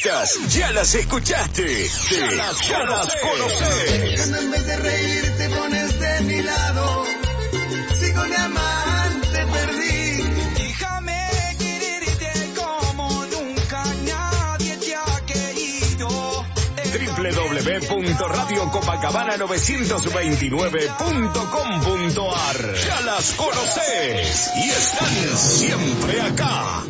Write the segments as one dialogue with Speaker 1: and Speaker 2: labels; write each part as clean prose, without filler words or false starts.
Speaker 1: Estas ya las escuchaste, ya las conocés.
Speaker 2: Cuando en vez de reír te pones de mi lado, si con mi amante perdí.
Speaker 3: Déjame quererte como nunca nadie te ha querido.
Speaker 1: www.radiocopacabana929.com.ar. Ya las conocés y están siempre acá.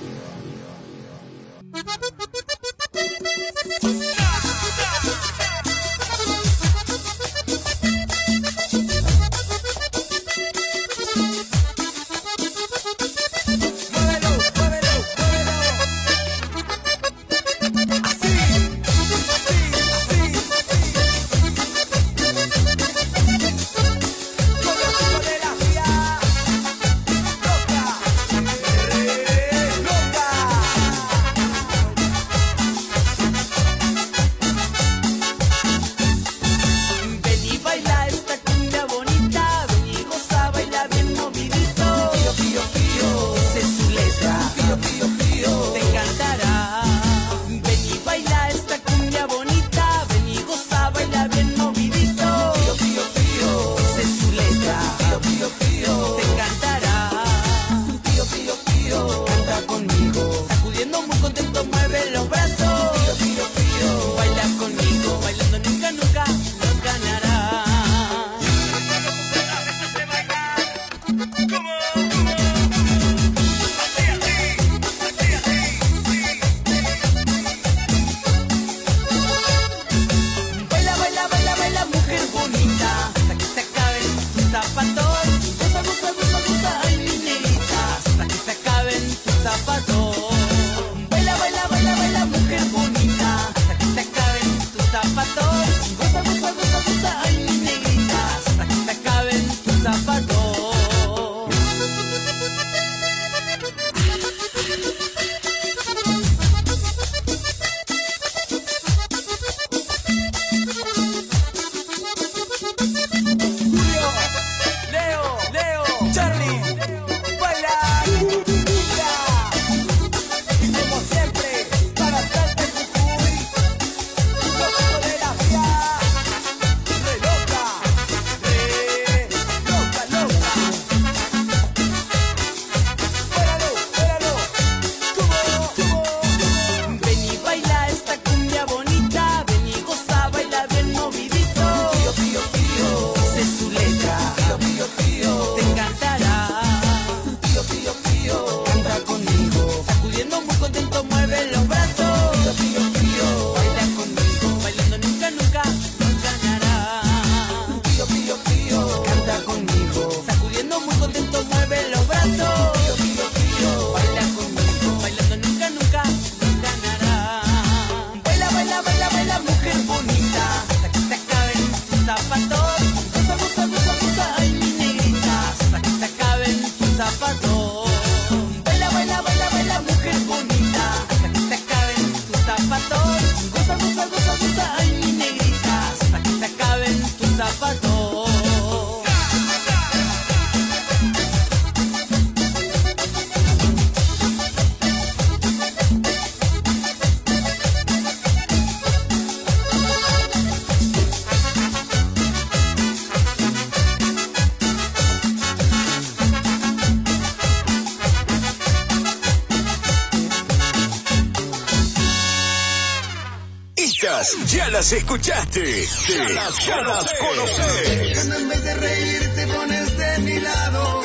Speaker 1: Ya las escuchaste, ya las conocés.
Speaker 2: Cuando en vez de reír te pones de mi lado,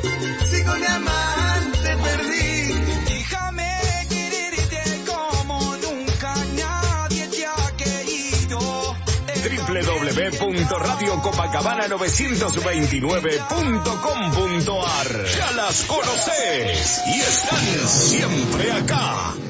Speaker 2: si con mi amante perdí.
Speaker 3: Déjame quererte como nunca nadie te ha querido.
Speaker 1: www.radiocopacabana929.com.ar. Ya las conocés y están siempre acá.